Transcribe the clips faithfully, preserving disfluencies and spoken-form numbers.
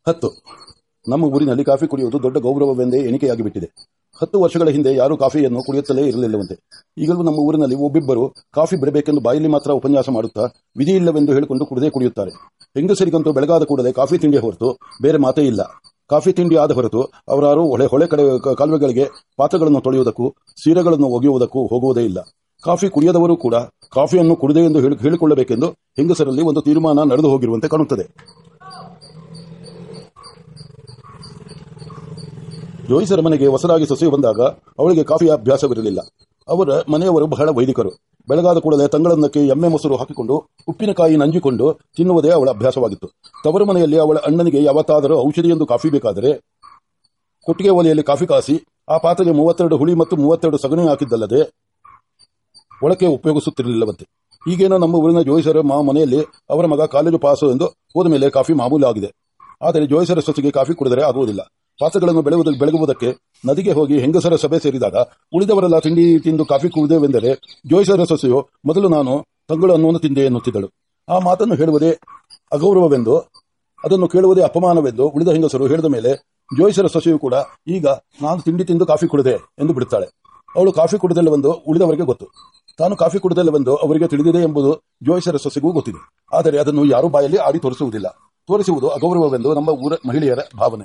ಹತ್ತು. ನಮ್ಮ ಊರಿನಲ್ಲಿ ಕಾಫಿ ಕುಡಿಯುವುದು ದೊಡ್ಡ ಗೌರವವೆಂದೇ ಎಣಿಕೆಯಾಗಿಬಿಟ್ಟಿದೆ. ಹತ್ತು ವರ್ಷಗಳ ಹಿಂದೆ ಯಾರೂ ಕಾಫಿಯನ್ನು ಕುಡಿಯುತ್ತಲೇ ಇರಲಿಲ್ಲವಂತೆ. ಈಗಲೂ ನಮ್ಮ ಊರಿನಲ್ಲಿ ಒಬ್ಬಿಬ್ಬರು ಕಾಫಿ ಬಿಡಬೇಕೆಂದು ಬಾಯಲ್ಲಿ ಮಾತ್ರ ಉಪನ್ಯಾಸ ಮಾಡುತ್ತಾ ವಿಧಿಯಿಲ್ಲವೆಂದು ಹೇಳಿಕೊಂಡು ಕುಡಿದೇ ಕುಡಿಯುತ್ತಾರೆ. ಹೆಂಗಸರಿಗಂತೂ ಬೆಳಗಾದ ಕೂಡಲೇ ಕಾಫಿ ತಿಂಡಿ ಹೊರತು ಬೇರೆ ಮಾತೇ ಇಲ್ಲ. ಕಾಫಿ ತಿಂಡಿ ಆದ ಹೊರತು ಅವರಾರು ಹೊಳೆ ಹೊಳೆ ಕಡೆ ಕಾಲುವೆಗಳಿಗೆ ಪಾತ್ರಗಳನ್ನು ತೊಳೆಯುವುದಕ್ಕೂ ಸೀರೆಗಳನ್ನು ಒಗೆಯುವುದಕ್ಕೂ ಹೋಗುವುದೇ ಇಲ್ಲ. ಕಾಫಿ ಕುಡಿಯದವರು ಕೂಡ ಕಾಫಿಯನ್ನು ಕುಡಿದೆ ಎಂದು ಹೇಳಿಕೊಳ್ಳಬೇಕೆಂದು ಹೆಂಗಸರಲ್ಲಿ ಒಂದು ತೀರ್ಮಾನ ನಡೆದು ಹೋಗಿರುವಂತೆ ಕಾಣುತ್ತದೆ. ಜೋಯಿಸರ ಮನೆಗೆ ಹೊಸದಾಗಿ ಸೊಸೆಯು ಬಂದಾಗ ಅವಳಿಗೆ ಕಾಫಿಯ ಅಭ್ಯಾಸವಿರಲಿಲ್ಲ. ಅವರ ಮನೆಯವರು ಬಹಳ ವೈದಿಕರು. ಬೆಳಗಾದ ಕೂಡಲೇ ತಂಗಳನ್ನಕ್ಕೆ ಎಮ್ಮೆ ಮೊಸರು ಹಾಕಿಕೊಂಡು ಉಪ್ಪಿನಕಾಯಿ ನಂಜಿಕೊಂಡು ತಿನ್ನುವುದೇ ಅವಳ ಅಭ್ಯಾಸವಾಗಿತ್ತು. ತವರು ಮನೆಯಲ್ಲಿ ಅವಳ ಅಣ್ಣನಿಗೆ ಯಾವತ್ತಾದರೂ ಔಷಧಿಯೊಂದು ಕಾಫಿ ಬೇಕಾದರೆ ಕೊಟ್ಟಿಗೆ ಒಲೆಯಲ್ಲಿ ಕಾಫಿ ಕಾಸಿ ಆ ಪಾತ್ರೆಗೆ ಮೂವತ್ತೆರಡು ಹುಳಿ ಮತ್ತು ಮೂವತ್ತೆರಡು ಸಗಣಿ ಹಾಕಿದ್ದಲ್ಲದೆ ಒಳಕ್ಕೆ ಉಪಯೋಗಿಸುತ್ತಿರಲಿಲ್ಲವಂತೆ. ಈಗೇನೋ ನಮ್ಮ ಊರಿನ ಜೋಯಿಸರ ಮಾ ಮನೆಯಲ್ಲಿ ಅವರ ಮಗ ಕಾಲೇಜು ಪಾಸು ಎಂದು ಹೋದ ಮೇಲೆ ಕಾಫಿ ಮಾಮೂಲು ಆಗಿದೆ. ಆದರೆ ಜೋಯಿಸರ ಸೊಸೆಗೆ ಕಾಫಿ ಕುಡಿದರೆ ಆಗುವುದಿಲ್ಲ. ಪಾತ್ರಗಳನ್ನು ಬೆಳಗುವುದಕ್ಕೆ ನದಿಗೆ ಹೋಗಿ ಹೆಂಗಸರ ಸಭೆ ಸೇರಿದಾಗ ಉಳಿದವರೆಲ್ಲ ತಿಂಡಿ ತಿಂದು ಕಾಫಿ ಕುಡಿದೇವೆಂದರೆ ಜೋಯಿಸರ ಸೊಸೆಯು ಮೊದಲು ನಾನು ತಂಗಳು ಅನ್ನೋನು ತಿಂದೆ ಎನ್ನುತ್ತಿದ್ದಳು. ಆ ಮಾತನ್ನು ಹೇಳುವುದೇ ಅಗೌರವವೆಂದು, ಅದನ್ನು ಕೇಳುವುದೇ ಅಪಮಾನವೆಂದು ಉಳಿದ ಹೆಂಗಸರು ಹೇಳಿದ ಮೇಲೆ ಜೋಯಿಸರ ಸೊಸೆಯು ಕೂಡ ಈಗ ನಾನು ತಿಂಡಿ ತಿಂದು ಕಾಫಿ ಕುಡಿದೆ ಎಂದು ಬಿಡುತ್ತಾಳೆ. ಅವಳು ಕಾಫಿ ಕುಡಿದಲ್ಲವೆಂದು ಉಳಿದವರಿಗೆ ಗೊತ್ತು. ತಾನು ಕಾಫಿ ಕುಡಿದಲ್ಲವೆಂದು ಅವರಿಗೆ ತಿಳಿದಿದೆ ಎಂಬುದು ಜೋಯಿಸರ ಸೊಸೆಗೂ ಗೊತ್ತಿದೆ. ಆದರೆ ಅದನ್ನು ಯಾರೂ ಬಾಯಲ್ಲಿ ಆಡಿ ತೋರಿಸುವುದಿಲ್ಲ. ತೋರಿಸುವುದು ಅಗೌರವವೆಂದು ನಮ್ಮ ಊರ ಮಹಿಳೆಯರ ಭಾವನೆ.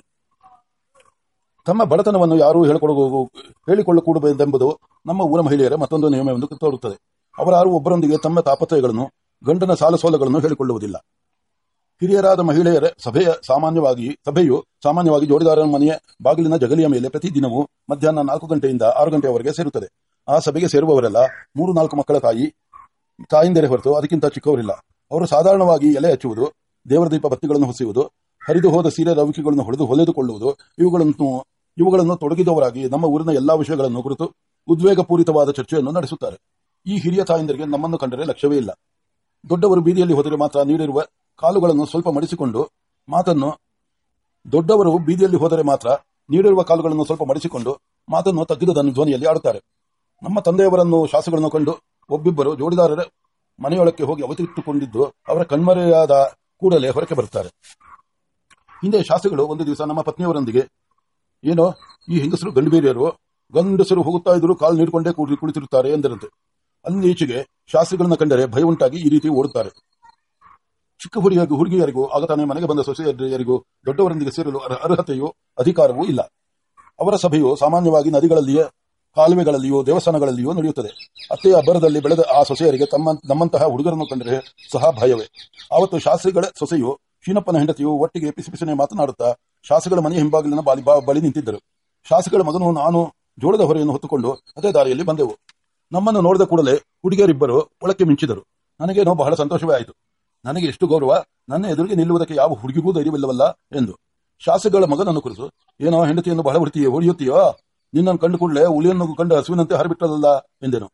ತಮ್ಮ ಬಡತನವನ್ನು ಯಾರೂ ಹೇಳಿಕೊಳ್ಳಕೂಡದೆಂಬುದು ನಮ್ಮ ಊರ ಮಹಿಳೆಯರ ಮತ್ತೊಂದು ನಿಯಮವೆಂದು ತೋರುತ್ತದೆ. ಅವರಾರು ಒಬ್ಬರೊಂದಿಗೆ ತಮ್ಮ ತಾಪತ್ರಯಗಳನ್ನು, ಗಂಡನ ಸಾಲಸೋಲಗಳನ್ನು ಹೇಳಿಕೊಳ್ಳುವುದಿಲ್ಲ. ಹಿರಿಯರಾದ ಮಹಿಳೆಯರ ಸಭೆಯ ಸಾಮಾನ್ಯವಾಗಿ ಸಭೆಯು ಸಾಮಾನ್ಯವಾಗಿ ಜೋಡಿದಾರನ ಮನೆಯ ಬಾಗಿಲಿನ ಜಗಲಿಯ ಮೇಲೆ ಪ್ರತಿದಿನವೂ ಮಧ್ಯಾಹ್ನ ನಾಲ್ಕು ಗಂಟೆಯಿಂದ ಆರು ಗಂಟೆಯವರೆಗೆ ಸೇರುತ್ತದೆ. ಆ ಸಭೆಗೆ ಸೇರುವವರೆಲ್ಲ ಮೂರು ನಾಲ್ಕು ಮಕ್ಕಳ ತಾಯಿ ತಾಯಿಂದರೇ ಹೊರತು ಅದಕ್ಕಿಂತ ಚಿಕ್ಕವರಿಲ್ಲ. ಅವರು ಸಾಧಾರಣವಾಗಿ ಎಲೆ ಹಚ್ಚುವುದು, ದೇವರ ದೀಪ ಬತ್ತಿಗಳನ್ನು ಹೊಸೆಯುವುದು, ಹರಿದು ಹೋದ ಸೀರೆ ರವಿಕೆಗಳನ್ನು ಹೊಡೆದು ಹೊಲೆದುಕೊಳ್ಳುವುದು ಇವುಗಳನ್ನು ಇವುಗಳನ್ನು ತೊಡಗಿದವರಾಗಿ ನಮ್ಮ ಊರಿನ ಎಲ್ಲಾ ವಿಷಯಗಳನ್ನು ಕುರಿತು ಉದ್ವೇಗಪೂರಿತವಾದ ಚರ್ಚೆಯನ್ನು ನಡೆಸುತ್ತಾರೆ. ಈ ಹಿರಿಯ ತಾಯಿಂದರಿಗೆ ನಮ್ಮನ್ನು ಕಂಡರೆ ಲಕ್ಷ್ಯವೇ ಇಲ್ಲ. ದೊಡ್ಡವರು ಬೀದಿಯಲ್ಲಿ ಹೋದರೆ ಮಾತ್ರ ನೀಡಿರುವ ಕಾಲುಗಳನ್ನು ಸ್ವಲ್ಪ ಮಡಿಸಿಕೊಂಡು ಮಾತನ್ನು ದೊಡ್ಡವರು ಬೀದಿಯಲ್ಲಿ ಹೋದರೆ ಮಾತ್ರ ನೀಡಿರುವ ಕಾಲುಗಳನ್ನು ಸ್ವಲ್ಪ ಮಡಿಸಿಕೊಂಡು ಮಾತನ್ನು ತಗ್ಗಿದ ಧ್ವನಿಯಲ್ಲಿ ಆಡುತ್ತಾರೆ. ನಮ್ಮ ತಂದೆಯವರನ್ನು ಶಾಸಗಳನ್ನು ಕಂಡು ಒಬ್ಬಿಬ್ಬರು ಜೋಡಿದಾರರ ಮನೆಯೊಳಕ್ಕೆ ಹೋಗಿ ಅವತಿಟ್ಟುಕೊಂಡಿದ್ದು ಅವರ ಕಣ್ಮರೆಯಾದ ಕೂಡಲೇ ಹೊರಕ್ಕೆ ಬರುತ್ತಾರೆ. ಹಿಂದೆ ಶಾಸ್ತ್ರಿಗಳು ಒಂದು ದಿವಸ ನಮ್ಮ ಪತ್ನಿಯವರೊಂದಿಗೆ, ಏನೋ ಈ ಹೆಂಗಸರು ಗಂಡುಬೇರಿಯರು, ಗಂಡಸರು ಹೋಗುತ್ತಾ ಇದ್ರು ಕಾಲು ನೀಡಿಕೊಂಡೇ ಕುಳಿತಿರುತ್ತಾರೆ ಎಂದರಂತೆ. ಅಲ್ಲಿ ಈಚೆಗೆ ಶಾಸ್ತ್ರಿಗಳನ್ನ ಕಂಡರೆ ಭಯ ಉಂಟಾಗಿ ಈ ರೀತಿ ಓಡುತ್ತಾರೆ. ಚಿಕ್ಕ ಹುಡುಗಿಯ ಹುಡುಗಿಯರಿಗೂ ಆಗ ತಾನೇ ಮನೆಗೆ ಬಂದ ಸೊಸೆಯರಿಗೂ ದೊಡ್ಡವರೊಂದಿಗೆ ಸೇರಲು ಅರ್ಹತೆಯೂ ಅಧಿಕಾರವೂ ಇಲ್ಲ. ಅವರ ಸಭೆಯು ಸಾಮಾನ್ಯವಾಗಿ ನದಿಗಳಲ್ಲಿಯೇ, ಕಾಲುವೆಗಳಲ್ಲಿಯೂ ದೇವಸ್ಥಾನಗಳಲ್ಲಿಯೂ ನಡೆಯುತ್ತದೆ. ಅತ್ತೆಯ ಅಬ್ಬರದಲ್ಲಿ ಬೆಳೆದ ಆ ಸೊಸೆಯರಿಗೆ ತಮ್ಮ ನಮ್ಮಂತಹ ಹುಡುಗರನ್ನು ಕಂಡರೆ ಸಹ ಭಯವೇ. ಆವತ್ತು ಶಾಸ್ತ್ರಿಗಳ ಸೊಸೆಯು ಶೀನಪ್ಪನ ಹೆಂಡತಿಯು ಒಟ್ಟಿಗೆ ಪಿಸಿ ಪಿಸನೆ ಮಾತನಾಡುತ್ತಾ ಶಾಸಕರ ಮನೆ ಹಿಂಬಾಗಿಲಿನ ಬಾಲಿ ಬಳಿ ನಿಂತಿದ್ದರು. ಶಾಸಕರ ಮಗನು ನಾನು ಜೋಳದ ಹೊರೆಯನ್ನು ಹೊತ್ತುಕೊಂಡು ಅದೇ ದಾರಿಯಲ್ಲಿ ಬಂದೆವು. ನಮ್ಮನ್ನು ನೋಡಿದ ಕೂಡಲೇ ಹುಡುಗಿಯರಿಬ್ಬರು ಒಳಕ್ಕೆ ಮಿಂಚಿದರು. ನನಗೇನೋ ಬಹಳ ಸಂತೋಷವೇ ಆಯಿತು. ನನಗೆ ಎಷ್ಟು ಗೌರವ, ನನ್ನ ಎದುರಿಗೆ ನಿಲ್ಲುವುದಕ್ಕೆ ಯಾವ ಹುಡುಗಿಗೂ ಧೈರ್ಯವಿಲ್ಲವಲ್ಲ ಎಂದು. ಶಾಸಕಗಳ ಮಗನನ್ನು ಕುರಿತು, ಏನೋ ಹೆಂಡತಿಯನ್ನು ಬಹಳ ಹೊಡಿತೀಯೋ ಹೊಡೆಯುತ್ತೀಯೋ, ನಿನ್ನನ್ನು ಕಂಡು ಕೂಡಲೇ ಹುಲಿಯನ್ನು ಕಂಡು ಹಸುವಿನಂತೆ ಹರಿಬಿಟ್ಟಲ್ಲ ಎಂದೆನು.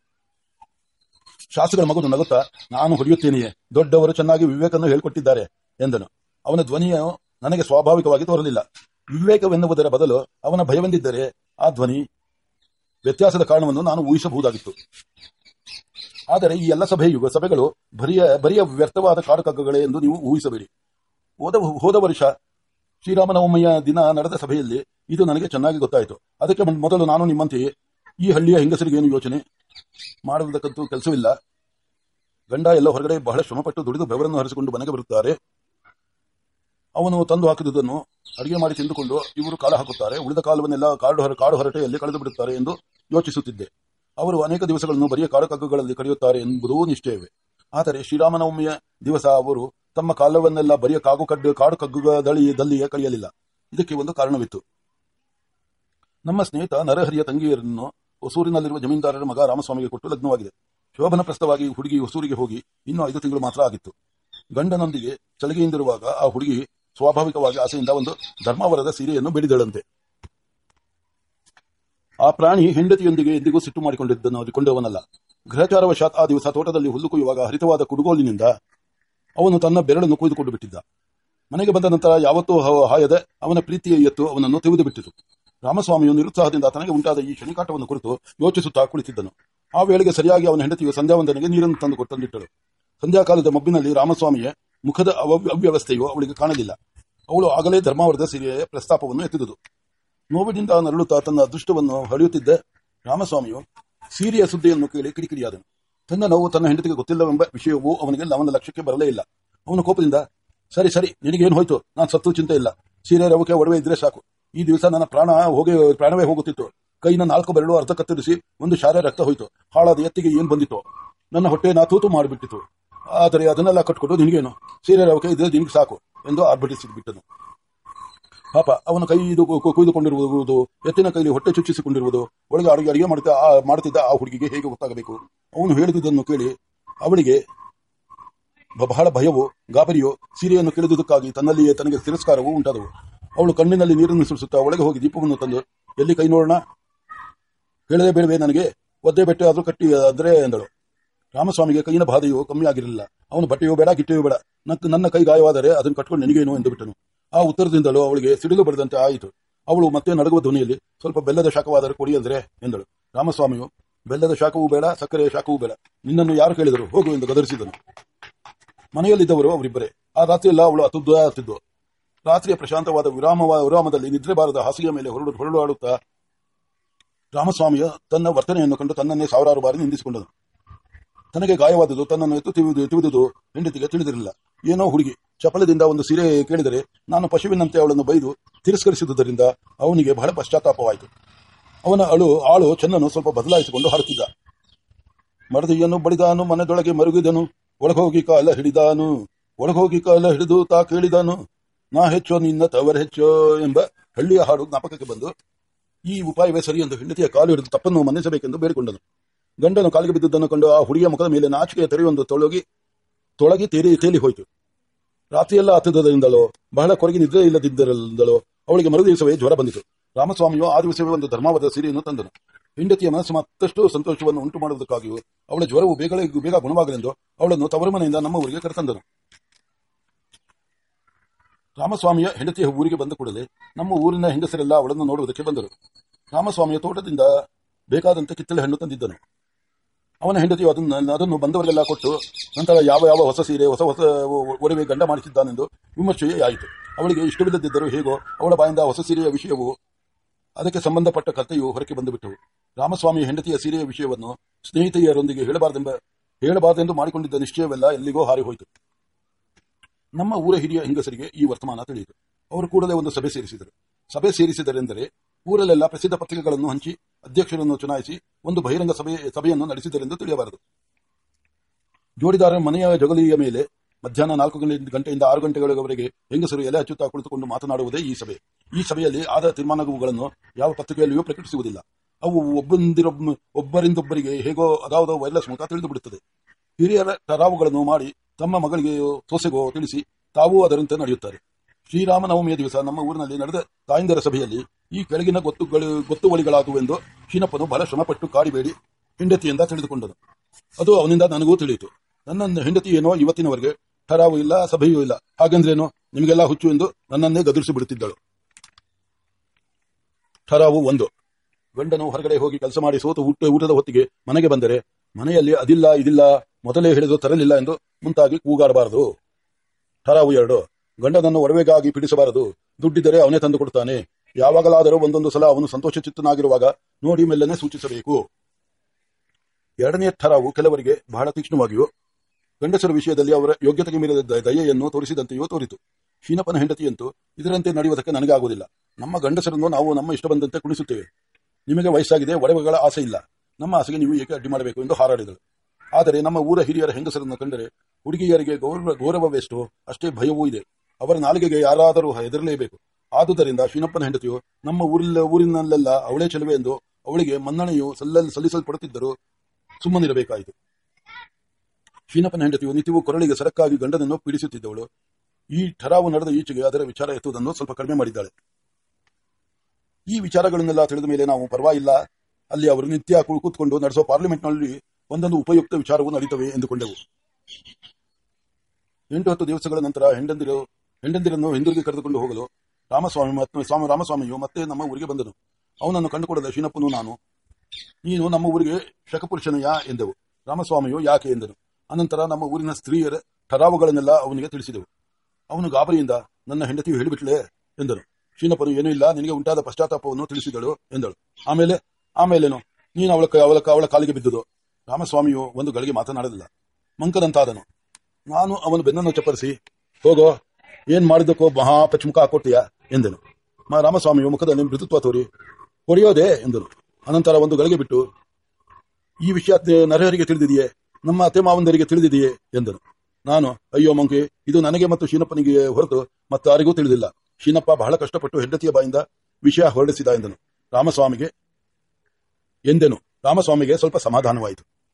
ಶಾಸಕರ ಮಗನು ನಗುತ್ತಾ, ನಾನು ಹೊಡೆಯುತ್ತೇನೆಯೇ, ದೊಡ್ಡವರು ಚೆನ್ನಾಗಿ ವಿವೇಕನ್ನು ಹೇಳಿಕೊಟ್ಟಿದ್ದಾರೆ ಎಂದನು. ಅವನ ಧ್ವನಿಯು ನನಗೆ ಸ್ವಾಭಾವಿಕವಾಗಿ ತೋರಲಿಲ್ಲ. ವಿವೇಕವೆನ್ನುವುದರ ಬದಲು ಅವನ ಭಯವೆಂದಿದ್ದರೆ ಆ ಧ್ವನಿ ವ್ಯತ್ಯಾಸದ ಕಾರಣವನ್ನು ನಾನು ಊಹಿಸಬಹುದಾಗಿತ್ತು. ಆದರೆ ಈ ಎಲ್ಲ ಸಭೆಯು ಸಭೆಗಳು ಬರಿಯ ಬರಿಯ ವ್ಯರ್ಥವಾದ ಕಾಡುಕಗ್ಗಗಳೇ ಎಂದು ನೀವು ಊಹಿಸಬೇಡಿ. ಹೋದ ಹೋದ ವರ್ಷ ಶ್ರೀರಾಮನವಮಿಯ ದಿನ ನಡೆದ ಸಭೆಯಲ್ಲಿ ಇದು ನನಗೆ ಚೆನ್ನಾಗಿ ಗೊತ್ತಾಯಿತು. ಅದಕ್ಕೆ ಮೊದಲು ನಾನು ನಿಮ್ಮಂತೆಯೇ ಈ ಹಳ್ಳಿಯ ಹೆಂಗಸರಿಗೇನು ಯೋಚನೆ ಮಾಡುವುದಕ್ಕಂತೂ ಕೆಲಸವಿಲ್ಲ. ಗಂಡ ಎಲ್ಲ ಹೊರಗಡೆ ಬಹಳ ಶ್ರಮಪಟ್ಟು ದುಡಿದು ಬೆವರನ್ನು ಹರಿಸಿಕೊಂಡು ಮನೆಗೆ ಬರುತ್ತಾರೆ. ಅವನು ತಂದು ಹಾಕಿದುದನ್ನು ಅಡಿಗೆ ಮಾಡಿ ತಿಂದುಕೊಂಡು ಇವರು ಕಾಲ ಹಾಕುತ್ತಾರೆ. ಉಳಿದ ಕಾಲವನ್ನೆಲ್ಲ ಕಾಡು ಕಾಡು ಹೊರಟೆಯಲ್ಲಿ ಕಳೆದು ಬಿಡುತ್ತಾರೆ ಎಂದು ಯೋಚಿಸುತ್ತಿದ್ದೆ. ಅವರು ಅನೇಕ ದಿವಸಗಳನ್ನು ಬರಿಯ ಕಾಡುಕಗ್ಗಗಳಲ್ಲಿ ಕಳೆಯುತ್ತಾರೆ ಎಂಬುದೂ ನಿಶ್ಚಯವೇ. ಆದರೆ ಶ್ರೀರಾಮನವಮಿಯ ದಿವಸ ಅವರು ತಮ್ಮ ಕಾಲವನ್ನೆಲ್ಲ ಬರಿಯ ಕಾಗು ಕಡ್ಡು ಕಾಡು ಕಗ್ಗದಲ್ಲಿಯೇ ಕಳೆಯಲಿಲ್ಲ. ಇದಕ್ಕೆ ಒಂದು ಕಾರಣವಿತ್ತು. ನಮ್ಮ ಸ್ನೇಹಿತ ನರಹರಿಯ ತಂಗಿಯರನ್ನು ಹೊಸೂರಿನಲ್ಲಿರುವ ಜಮೀನ್ದಾರರ ಮಗ ರಾಮಸ್ವಾಮಿಗೆ ಕೊಟ್ಟು ಲಗ್ನವಾಗಿದೆ. ಶೋಭನ ಪ್ರಸ್ಥವಾಗಿ ಹುಡುಗಿ ಹೊಸೂರಿಗೆ ಹೋಗಿ ಇನ್ನೂ ಐದು ತಿಂಗಳು ಮಾತ್ರ ಆಗಿತ್ತು. ಗಂಡನೊಂದಿಗೆ ಚಳಿಗೆಯಿಂದಿರುವಾಗ ಆ ಹುಡುಗಿ ಸ್ವಾಭಾವಿಕವಾಗಿ ಆಸೆಯಿಂದ ಒಂದು ಧರ್ಮಾವರದ ಸೀರೆಯನ್ನು ಬೇಡಿದಳಂತೆ. ಆ ಪ್ರಾಣಿ ಹೆಂಡತಿಯೊಂದಿಗೆ ಎಂದಿಗೂ ಸಿಟ್ಟು ಮಾಡಿಕೊಂಡಿದ್ದನ್ನು ಕೊಂಡವನಲ್ಲ. ಗ್ರಹಚಾರವಶಾತ್ ಆ ದಿವಸ ತೋಟದಲ್ಲಿ ಹುಲ್ಲು ಕುಯ್ಯುವಾಗ ಹರಿತವಾದ ಕುಡುಗೋಲಿನಿಂದ ಅವನು ತನ್ನ ಬೆರಳನ್ನು ಕೊಯ್ದುಕೊಂಡು ಬಿಟ್ಟಿದ್ದ. ಮನೆಗೆ ಬಂದ ನಂತರ ಯಾವತ್ತೂ ಹಾಯದೆ ಅವನ ಪ್ರೀತಿಯ ಎತ್ತು ಅವನನ್ನು ತೆಗೆದು ಬಿಟ್ಟಿತು. ರಾಮಸ್ವಾಮಿಯು ನಿರುತ್ಸಾಹದಿಂದ ತನಗೆ ಉಂಟಾದ ಈ ಶನಿಕಾಟವನ್ನು ಕುರಿತು ಯೋಚಿಸುತ್ತಾ ಕುಳಿತಿದ್ದನು. ಆ ವೇಳೆಗೆ ಸರಿಯಾಗಿ ಅವನ ಹೆಂಡತಿಯು ಸಂಧ್ಯಾವಂದನೆಗೆ ನೀರನ್ನು ತಂದು ಕೊಟ್ಟಂದಿಟ್ಟಳು. ಸಂಧ್ಯಾಕಾಲದ ಮಬ್ಬಿನಲ್ಲಿ ರಾಮಸ್ವಾಮಿಯ ಮುಖದ ಅವ್ಯವಸ್ಥೆಯು ಅವಳಿಗೆ ಕಾಣಲಿಲ್ಲ. ಅವಳು ಆಗಲೇ ಧರ್ಮಾವರದ ಸೀರೆಯ ಪ್ರಸ್ತಾಪವನ್ನು ಎತ್ತಿದುದು. ನೋವಿನಿಂದ ನರಳುತ್ತಾ ತನ್ನ ಅದೃಷ್ಟವನ್ನು ಹಳೆಯುತ್ತಿದ್ದ ರಾಮಸ್ವಾಮಿಯು ಸೀರೆಯ ಸುದ್ದಿಯನ್ನು ಕೇಳಿ ಕಿಡಿಕಿಡಿಯಾದನು. ತನ್ನ ನೋವು ತನ್ನ ಹೆಂಡತಿಗೆ ಗೊತ್ತಿಲ್ಲವೆಂಬ ವಿಷಯವು ಅವನಿಗೆ ಅವನ ಲಕ್ಷ್ಯಕ್ಕೆ ಬರಲೇ ಇಲ್ಲ. ಅವನ ಕೋಪದಿಂದ, ಸರಿ ಸರಿ ನಿನಗೇನು ಹೋಯ್ತು, ನಾನು ಸತ್ತು ಚಿಂತೆ ಇಲ್ಲ, ಸೀರೆ ರವಕ್ಕೆ ಒಡವೆ ಇದ್ರೆ ಸಾಕು. ಈ ದಿವಸ ನನ್ನ ಪ್ರಾಣ ಹೋಗಿ ಪ್ರಾಣವೇ ಹೋಗುತ್ತಿತ್ತು. ಕೈನ ನಾಲ್ಕು ಬೆರಳು ಅರ್ಧ ಕತ್ತರಿಸಿ ಒಂದು ಶಾರೆ ರಕ್ತ ಹೋಯ್ತು. ಹಾಳಾದ ಎತ್ತಿಗೆ ಏನ್ ಬಂದಿತ್ತು, ನನ್ನ ಹೊಟ್ಟೆ ನಾ ತೂತು ಮಾಡಿಬಿಟ್ಟಿತ್ತು. ಆದರೆ ಅದನ್ನೆಲ್ಲ ಕಟ್ಕೊಟ್ಟು ನಿನಗೇನು, ಸೀರೆ ರವಕ್ಕೆ ಇದ್ರೆ ನಿನಗೆ ಸಾಕು ಎಂದು ಆರ್ಭಟಿಸಿಬಿಟ್ಟನು. ಪಾಪ ಅವನ ಕೈ ಇದು ಕುಯ್ದುಕೊಂಡಿರುವುದು, ಎತ್ತಿನ ಕೈಲಿ ಹೊಟ್ಟೆ ಚುಚ್ಚಿಸಿಕೊಂಡಿರುವುದು, ಒಳಗೆ ಅಡುಗೆ ಅಡುಗೆ ಮಾಡುತ್ತಾ ಮಾಡುತ್ತಿದ್ದ ಆ ಹುಡುಗಿಗೆ ಹೇಗೆ ಗೊತ್ತಾಗಬೇಕು? ಅವನು ಹೇಳಿದುದನ್ನು ಕೇಳಿ ಅವಳಿಗೆ ಬಹಳ ಭಯವೋ ಗಾಬರಿಯೋ ಸೀರೆಯನ್ನು ಕೆಳೆದುದಕ್ಕಾಗಿ ತನ್ನಲ್ಲಿಯೇ ತನಗೆ ತಿರಸ್ಕಾರವೂ ಉಂಟಾದವು. ಅವಳು ಕಣ್ಣಿನಲ್ಲಿ ನೀರನ್ನು ಸುರಿಸುತ್ತಾ ಒಳಗೆ ಹೋಗಿ ದೀಪವನ್ನು ತಂದು, ಎಲ್ಲಿ ಕೈ ನೋಡೋಣ, ಹೇಳದೆ ಬೇಡವೇ, ನನಗೆ ಒದ್ದೆ ಬೆಟ್ಟೆ ಆದರೂ ಕಟ್ಟಿ ಅಂದ್ರೆ ಎಂದಳು. ರಾಮಸ್ವಾಮಿಗೆ ಕೈಯಿನ ಬಾಧೆಯು ಕಮ್ಮಿ ಆಗಿರಲಿಲ್ಲ. ಅವನು ಬಟ್ಟೆಯೂ ಬೇಡ ಗಿಟ್ಟೆಯೂ ಬೇಡ, ನನ್ನ ಕೈ ಗಾಯವಾದರೆ ಅದನ್ನು ಕಟ್ಕೊಂಡು ನನಗೇನು ಎಂದು ಬಿಟ್ಟನು. ಆ ಉತ್ತರದಿಂದಲೂ ಅವಳಿಗೆ ಸಿಡಿಲು ಬಡದಂತೆ ಆಯಿತು. ಅವಳು ಮತ್ತೆ ನಡುಗುವ ಧ್ವನಿಯಲ್ಲಿ, ಸ್ವಲ್ಪ ಬೆಲ್ಲದ ಶಾಖವಾದರೆ ಕೊಡಿ ಅಂದ್ರೆ ಎಂದಳು. ರಾಮಸ್ವಾಮಿಯು, ಬೆಲ್ಲದ ಶಾಖವೂ ಬೇಡ, ಸಕ್ಕರೆಯ ಶಾಖವೂ ಬೇಡ, ನಿನ್ನನ್ನು ಯಾರು ಕೇಳಿದರು, ಹೋಗು ಎಂದು ಗದರಿಸಿದನು. ಮನೆಯಲ್ಲಿದ್ದವರು ಅವರಿಬ್ಬರೇ. ಆ ರಾತ್ರಿಯೆಲ್ಲ ಅವಳು ಅತುದ್ದ ಅತ್ತಿದ್ದು. ರಾತ್ರಿಯ ಪ್ರಶಾಂತವಾದ ವಿರಾಮ ವಿರಾಮದಲ್ಲಿ ನಿದ್ರೆ ಬಾರದ ಹಾಸಿಗೆಯ ಮೇಲೆ ಹೊರಡು ಹೊರಡಾಡುತ್ತಾ ರಾಮಸ್ವಾಮಿಯ ತನ್ನ ವರ್ತನೆಯನ್ನು ಕಂಡು ತನ್ನನ್ನೇ ಸಾವಿರಾರು ಬಾರಿ ನಿಂದಿಸಿಕೊಂಡನು. ತನಗೆ ಗಾಯವಾದುದು, ತನ್ನನ್ನು ಎತ್ತು ತಿವಿದುದು ಹೆಂಡತಿಗೆ ತಿಳಿದಿರಲಿಲ್ಲ. ಏನೋ ಹುಡುಗಿ ಚಪಲದಿಂದ ಒಂದು ಸೀರೆ ಕೇಳಿದರೆ ನಾನು ಪಶುವಿನಂತೆ ಅವಳನ್ನು ಬೈದು ತಿರಸ್ಕರಿಸಿದುದರಿಂದ ಅವನಿಗೆ ಬಹಳ ಪಶ್ಚಾತ್ತಾಪವಾಯಿತು. ಅವನ ಅಳು ಆಳು ಚೆನ್ನನ್ನು ಸ್ವಲ್ಪ ಬದಲಾಯಿಸಿಕೊಂಡು ಹಾಡುತ್ತಿದ್ದ. ಮಡದಿಯನ್ನು ಬಡಿದಾನು, ಮನೆದೊಳಗೆ ಮರುಗಿದನು, ಒಳಗೋಗಿ ಕಾಲ ಹಿಡಿದಾನು, ಒಳಗೋಗಿ ಕಾಲ ಹಿಡಿದು ತಾ ಕೇಳಿದಾನು, ನಾ ಹೆಚ್ಚೋ ನಿನ್ನ ತವರ ಹೆಚ್ಚೋ ಎಂಬ ಹಳ್ಳಿಯ ಹಾಡು ಜ್ಞಾಪಕಕ್ಕೆ ಬಂದು, ಈ ಉಪಾಯವೇ ಸರಿ ಎಂದು ಹೆಂಡತಿಯ ಕಾಲು ಹಿಡಿದು ತಪ್ಪನ್ನು ಮನ್ನಿಸಬೇಕೆಂದು ಬೇಡಿಕೊಂಡನು. ಗಂಡನು ಕಾಲಿಗೆ ಬಿದ್ದುದನ್ನು ಕಂಡು ಆ ಹುಡುಗಿಯ ಮುಖದ ಮೇಲೆ ನಾಚಿಕೆಯ ತೆರೆಯೊಂದು ತೊಳಗಿ ತೊಳಗಿ ತೇಲಿ ತೇಲಿ ಹೋಯಿತು. ರಾತ್ರಿಯೆಲ್ಲ ಹತ್ತದಿಂದಲೋ ಬಹಳ ಕೊರಗಿ ನಿದ್ರೆ ಇಲ್ಲದಿದ್ದರಿಂದಲೋ ಅವಳಿಗೆ ಮರುದಿವಸವೇ ಜ್ವರ ಬಂದಿತು. ರಾಮಸ್ವಾಮಿಯು ಆ ದಿವಸವೇ ಒಂದು ಧರ್ಮಾವರದ ಸೀರೆಯನ್ನು ತಂದನು. ಹೆಂಡತಿಯ ಮನಸ್ಸು ಮತ್ತಷ್ಟು ಸಂತೋಷವನ್ನು ಉಂಟು ಮಾಡುವುದಕ್ಕಾಗಿಯೂ ಅವಳ ಜ್ವರವು ಬೇಗ ಬೇಗ ಗುಣವಾಗಲೆಂದು ಅವಳನ್ನು ತವರು ಮನೆಯಿಂದ ನಮ್ಮ ಊರಿಗೆ ಕರೆತಂದನು. ರಾಮಸ್ವಾಮಿಯ ಹೆಂಡತಿಯ ಊರಿಗೆ ಬಂದ ಕೂಡಲೇ ನಮ್ಮ ಊರಿನ ಹೆಂಗಸರೆಲ್ಲ ಅವಳನ್ನು ನೋಡುವುದಕ್ಕೆ ಬಂದರು. ರಾಮಸ್ವಾಮಿಯ ತೋಟದಿಂದ ಬೇಕಾದಂತೆ ಕಿತ್ತಳೆ ಹಣ್ಣು ತಂದಿದ್ದನು. ಅವನ ಹೆಂಡತಿಯು ಅದನ್ನು ಅದನ್ನು ಬಂದವರಿಗೆಲ್ಲ ಕೊಟ್ಟು ನಂತರ ಯಾವ ಯಾವ ಹೊಸ ಸೀರೆ ಹೊಸ ಹೊಸ ಒಡವೆ ಗಂಡ ಮಾಡಿಸಿದ್ದಾನೆಂದು ವಿಮರ್ಶೆಯೇ ಆಯಿತು. ಅವಳಿಗೆ ಇಷ್ಟವಿಲ್ಲದಿದ್ದರೂ ಹೇಗೋ ಅವಳ ಬಾಯಿಂದ ಹೊಸ ಸೀರೆಯ ವಿಷಯವು ಅದಕ್ಕೆ ಸಂಬಂಧಪಟ್ಟ ಕಥೆಯು ಹೊರಕ್ಕೆ ಬಂದುಬಿಟ್ಟವು. ರಾಮಸ್ವಾಮಿಯ ಹೆಂಡತಿಯ ಸೀರೆಯ ವಿಷಯವನ್ನು ಸ್ನೇಹಿತೆಯರೊಂದಿಗೆ ಹೇಳಬಾರದೆಂಬ ಹೇಳಬಾರದೆಂದು ಮಾಡಿಕೊಂಡಿದ್ದ ನಿಶ್ಚಯವೆಲ್ಲ ಎಲ್ಲಿಗೋ ಹಾರಿ ಹೋಯಿತು. ನಮ್ಮ ಊರ ಹಿರಿಯ ಹೆಂಗಸರಿಗೆ ಈ ವರ್ತಮಾನ ತಿಳಿಯಿತು. ಅವರು ಕೂಡಲೇ ಒಂದು ಸಭೆ ಸೇರಿಸಿದರು. ಸಭೆ ಸೇರಿಸಿದರೆಂದರೆ ಊರಲ್ಲೆಲ್ಲ ಪ್ರಸಿದ್ಧ ಪತ್ರಿಕೆಗಳನ್ನು ಹಂಚಿ ಅಧ್ಯಕ್ಷರನ್ನು ಚುನಾಯಿಸಿ ಒಂದು ಬಹಿರಂಗ ಸಭೆ ಸಭೆಯನ್ನು ನಡೆಸಿದರೆಂದು ತಿಳಿಯಬಾರದು. ಜೋಡಿದಾರ ಮನೆಯ ಜಗಲಿಯ ಮೇಲೆ ಮಧ್ಯಾಹ್ನ ನಾಲ್ಕು ಗಂಟೆಯಿಂದ ಆರು ಗಂಟೆಗಳವರೆಗೆ ಹೆಂಗಸರು ಎಲೆ ಹಚ್ಚುತ್ತಾ ಕುಳಿತುಕೊಂಡು ಮಾತನಾಡುವುದೇ ಈ ಸಭೆ. ಈ ಸಭೆಯಲ್ಲಿ ಆದ ತೀರ್ಮಾನಗಳನ್ನು ಯಾವ ಪತ್ರಿಕೆಯಲ್ಲಿಯೂ ಪ್ರಕಟಿಸುವುದಿಲ್ಲ. ಅವು ಒಬ್ಬಂದಿರೊಬ್ಬ ಒಬ್ಬರಿಂದೊಬ್ಬರಿಗೆ ಹೇಗೋ ಅದಾವುದೋ ವೈರ್ಲೆಸ್ ಮೂಲಕ ತಿಳಿದು ಬಿಡುತ್ತದೆ. ಹಿರಿಯರ ಟರಾವುಗಳನ್ನು ಮಾಡಿ ತಮ್ಮ ಮಗಳಿಗೆ ಸೊಸೆಗೋ ತಿಳಿಸಿ ತಾವೂ ಅದರಂತೆ ನಡೆಯುತ್ತಾರೆ. ಶ್ರೀರಾಮನವಮಿಯ ದಿವಸ ನಮ್ಮ ಊರಿನಲ್ಲಿ ನಡೆದ ತಾಯಿಂದರ ಸಭೆಯಲ್ಲಿ ಈ ಕೆಳಗಿನ ಗೊತ್ತುಗಳು ಗೊತ್ತುವಳಿಗಳಾಗುವೆಂದು ಶೀನಪ್ಪನು ಬಹಳ ಶ್ರಮಪಟ್ಟು ಕಾಡಿಬೇಡಿ ಹೆಂಡತಿಯಿಂದ ತಿಳಿದುಕೊಂಡನು. ಅದು ಅವನಿಂದ ನನಗೂ ತಿಳಿಯಿತು. ನನ್ನ ಹೆಂಡತಿ ಏನೋ ಇವತ್ತಿನವರೆಗೆ ಠರಾವು ಇಲ್ಲ, ಸಭೆಯೂ ಇಲ್ಲ, ಹಾಗೆಂದ್ರೇನೋ ನಿಮಗೆಲ್ಲ ಹುಚ್ಚು ಎಂದು ನನ್ನನ್ನೇ ಗದರಿಸಿ ಬಿಡುತ್ತಿದ್ದಳು. ಠರಾವು ಒಂದು, ಗಂಡನು ಹೊರಗಡೆ ಹೋಗಿ ಕೆಲಸ ಮಾಡಿ ಸೋತು ಊಟ ಊಟದ ಹೊತ್ತಿಗೆ ಮನೆಗೆ ಬಂದರೆ ಮನೆಯಲ್ಲಿ ಅದಿಲ್ಲ ಇದಿಲ್ಲ, ಮೊದಲೇ ಹೇಳಿದು ತರಲಿಲ್ಲ ಎಂದು ಮುಂತಾಗಿ ಕೂಗಾಡಬಾರದು. ಠರಾವು ಎರಡು, ಗಂಡನನ್ನು ಒಡವೆಗಾಗಿ ಪೀಡಿಸಬಾರದು. ದುಡ್ಡಿದ್ದರೆ ಅವನೇ ತಂದು ಕೊಡುತ್ತಾನೆ. ಯಾವಾಗಲಾದರೂ ಒಂದೊಂದು ಸಲ ಅವನು ಸಂತೋಷ ಚಿತ್ತನಾಗಿರುವಾಗ ನೋಡಿ ಮೆಲ್ಲನೆ ಸೂಚಿಸಬೇಕು. ಎರಡನೇ ಠರಾವು ಕೆಲವರಿಗೆ ಬಹಳ ತೀಕ್ಷ್ಣವಾಗಿಯೂ ಗಂಡಸರ ವಿಷಯದಲ್ಲಿ ಅವರ ಯೋಗ್ಯತೆಗೆ ಮೀರಿದ ದಯೆಯನ್ನು ತೋರಿಸಿದಂತೆಯೂ ತೋರಿತು. ಶೀನಪ್ಪನ ಹೆಂಡತಿಯಂತೂ ಇದರಂತೆ ನಡೆಯುವುದಕ್ಕೆ ನನಗಾಗುವುದಿಲ್ಲ. ನಮ್ಮ ಗಂಡಸರನ್ನು ನಾವು ನಮ್ಮ ಇಷ್ಟ ಬಂದಂತೆ ಕುಣಿಸುತ್ತೇವೆ. ನಿಮಗೆ ವಯಸ್ಸಾಗಿದೆ, ಒಡವೆಗಳ ಆಸೆ ಇಲ್ಲ, ನಮ್ಮ ಆಸೆಗೆ ನೀವು ಏಕೆ ಅಡ್ಡಿ ಮಾಡಬೇಕು ಎಂದು ಹಾರಾಡಿದಳು. ಆದರೆ ನಮ್ಮ ಊರ ಹಿರಿಯರ ಹೆಂಗಸರನ್ನು ಕಂಡರೆ ಹುಡುಗಿಯರಿಗೆ ಗೌರವ ಗೌರವವೆಷ್ಟೋ ಅಷ್ಟೇ ಭಯವೂ ಇದೆ. ಅವರ ನಾಲಿಗೆಗೆ ಯಾರಾದರೂ ಹೆದರಲೇಬೇಕು. ಆದುದರಿಂದ ಶೀನಪ್ಪನ ಹೆಂಡತಿಯು ನಮ್ಮ ಊರಿಲ್ಲ ಊರಿನಲ್ಲೆಲ್ಲ ಅವಳೇ ಚೆಲುವೆ ಎಂದು ಅವಳಿಗೆ ಮನ್ನಣೆಯು ಸಲ್ಲಲ್ಲಿ ಸಲ್ಲಿಸಲ್ಪಡುತ್ತಿದ್ದರೂ ಸುಮ್ಮನಿರಬೇಕಾಯಿತು. ಶೀನಪ್ಪನ ಹೆಂಡತಿಯು ನಿತ್ಯವೂ ಕೊರಳಿಗೆ ಸರಕ್ಕಾಗಿ ಗಂಡನನ್ನು ಪೀಡಿಸುತ್ತಿದ್ದವಳು ಈ ಠರಾವು ನಡೆದ ಈಚೆಗೆ ಅದರ ವಿಚಾರ ಎತ್ತುವುದನ್ನು ಸ್ವಲ್ಪ ಕಡಿಮೆ ಮಾಡಿದ್ದಾಳೆ. ಈ ವಿಚಾರಗಳನ್ನೆಲ್ಲ ತಿಳಿದ ಮೇಲೆ ನಾವು ಪರವಾಗಿಲ್ಲ, ಅಲ್ಲಿ ಅವರು ನಿತ್ಯ ಕೂತ್ಕೊಂಡು ನಡೆಸುವ ಪಾರ್ಲಿಮೆಂಟ್ನಲ್ಲಿ ಒಂದೊಂದು ಉಪಯುಕ್ತ ವಿಚಾರವೂ ನಡೀತವೆ ಎಂದುಕೊಂಡೆವು. ಎಂಟು ಹತ್ತು ದಿವಸಗಳ ನಂತರ ಹೆಂಡಂದಿರು ಹೆಂಡಂದಿರನ್ನು ಹಿಂದಿರುಗಿ ಕರೆದುಕೊಂಡು ಹೋಗಲು ರಾಮಸ್ವಾಮಿ ಮತ್ತು ಸ್ವಾಮಿ ರಾಮಸ್ವಾಮಿಯು ಮತ್ತೆ ನಮ್ಮ ಊರಿಗೆ ಬಂದನು. ಅವನನ್ನು ಕಂಡುಕೊಡದ ಶೀನಪ್ಪನು ನಾನು, ನೀನು ನಮ್ಮ ಊರಿಗೆ ಶಕಪುರುಷನಯ್ಯ ಎಂದೆವು. ರಾಮಸ್ವಾಮಿಯು ಯಾಕೆ ಎಂದನು. ಅನಂತರ ನಮ್ಮ ಊರಿನ ಸ್ತ್ರೀಯರ ಠರಾವುಗಳನ್ನೆಲ್ಲ ಅವನಿಗೆ ತಿಳಿಸಿದೆವು. ಅವನು ಗಾಬರಿಯಿಂದ ನನ್ನ ಹೆಂಡತಿಯು ಹೇಳಿಬಿಟ್ಲೆ ಎಂದನು. ಶೀನಪ್ಪನು ಏನೂ ಇಲ್ಲ, ನಿನಗೆ ಉಂಟಾದ ಪಶ್ಚಾತ್ತಾಪವನ್ನು ತಿಳಿಸಿದಳು ಎಂದಳು. ಆಮೇಲೆ ಆಮೇಲೇನು? ನೀನು ಅವಳ ಅವಳ ಅವಳ ಕಾಲಿಗೆ ಬಿದ್ದುದು. ರಾಮಸ್ವಾಮಿಯು ಒಂದು ಗಳಿಗೆ ಮಾತನಾಡಲಿಲ್ಲ, ಮಂಕದಂತಾದನು. ನಾನು ಅವನು ಬೆನ್ನನ್ನು ಚಪ್ಪರಿಸಿ, ಹೋಗೋ, ಏನ್ ಮಾಡಿದ್ದಕ್ಕೋ ಮಹಾ ಪಚ್ಚಮುಖ ಹಾಕೊಟ್ಟಿಯ ಎಂದನು. ರಾಮಸ್ವಾಮಿಯು ಮುಖದಲ್ಲಿ ಮೃದುತ್ವ ತೋರಿ, ಹೊಡೆಯೋದೆ ಎಂದನು. ಅನಂತರ ಒಂದು ಗಳಿಗೆ ಬಿಟ್ಟು, ಈ ವಿಷಯ ನರಹರಿಗೆ ತಿಳಿದಿದೆಯೇ, ನಮ್ಮ ಅತ್ತೆ ಮಾವಂದರಿಗೆ ತಿಳಿದಿದೆಯೇ ಎಂದನು. ನಾನು, ಅಯ್ಯೋ ಮಂಕಿ, ಇದು ನನಗೆ ಮತ್ತು ಶೀನಪ್ಪನಿಗೆ ಹೊರತು ಮತ್ತಾರಿಗೂ ತಿಳಿದಿಲ್ಲ. ಶೀನಪ್ಪ ಬಹಳ ಕಷ್ಟಪಟ್ಟು ಹೆಂಡತಿಯ ಬಾಯಿಂದ ವಿಷಯ ಹೊರಡಿಸಿದ ಎಂದನು. ರಾಮಸ್ವಾಮಿಗೆ ಎಂದೆನು ರಾಮಸ್ವಾಮಿಗೆ ಸ್ವಲ್ಪ ಸಮಾಧಾನವಾಯಿತು.